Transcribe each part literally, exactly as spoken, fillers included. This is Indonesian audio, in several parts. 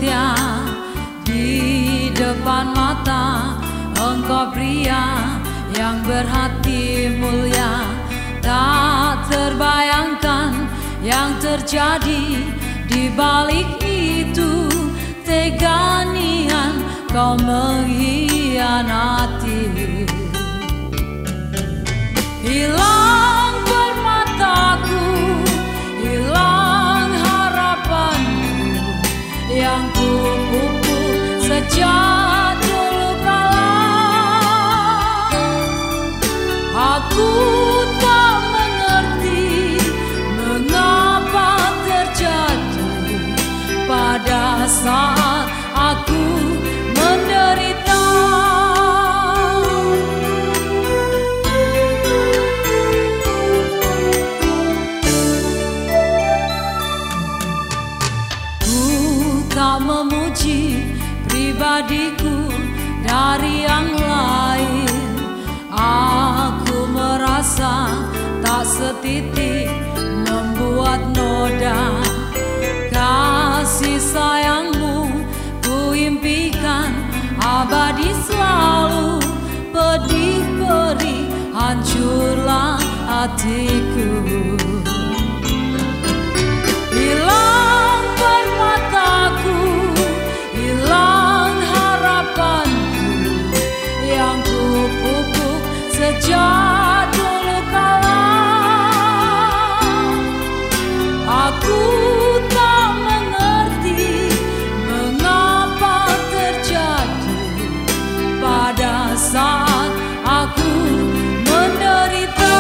setia di depan mata. Engkau pria yang berhati mulia, tak terbayangkan yang terjadi di balik itu. Tega niat kau mengkhianati. Hilang permataku, hilang harapanku yang kupupuk sejak dulu kala. Aku tak mengerti mengapa terjadi pada saat aku menderita. Tak memuji pribadiku dari yang lain. Aku merasa tak setitik membuat noda. Kasih sayangmu ku impikan abadi selalu. Pedih perih hancurlah hatiku. Hilang permataku, hilang harapanku yang kupupuk sejak dulu kala. Aku tak mengerti mengapa terjadi pada saat aku menderita.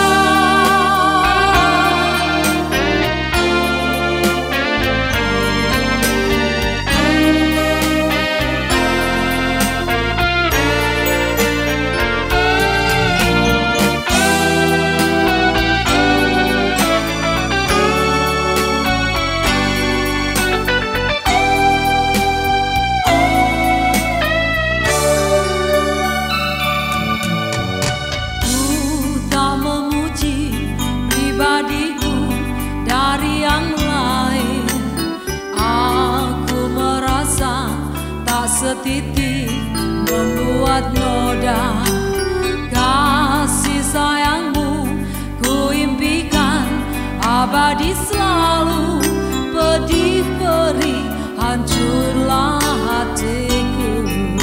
Dari yang lain, aku merasa tak setitik membuat noda. Kasih sayangmu ku impikan abadi selalu. Pedih perih hancurlah hatiku.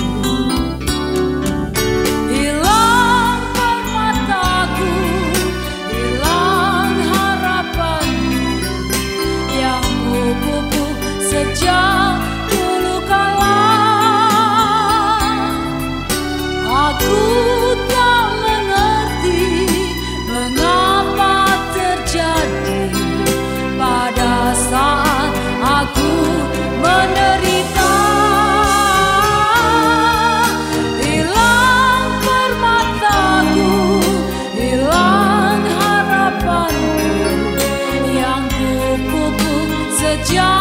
Sejak dulu kala aku tak mengerti mengapa terjadi pada saat aku menderita. Hilang permataku, hilang harapanku yang kupupuk sejak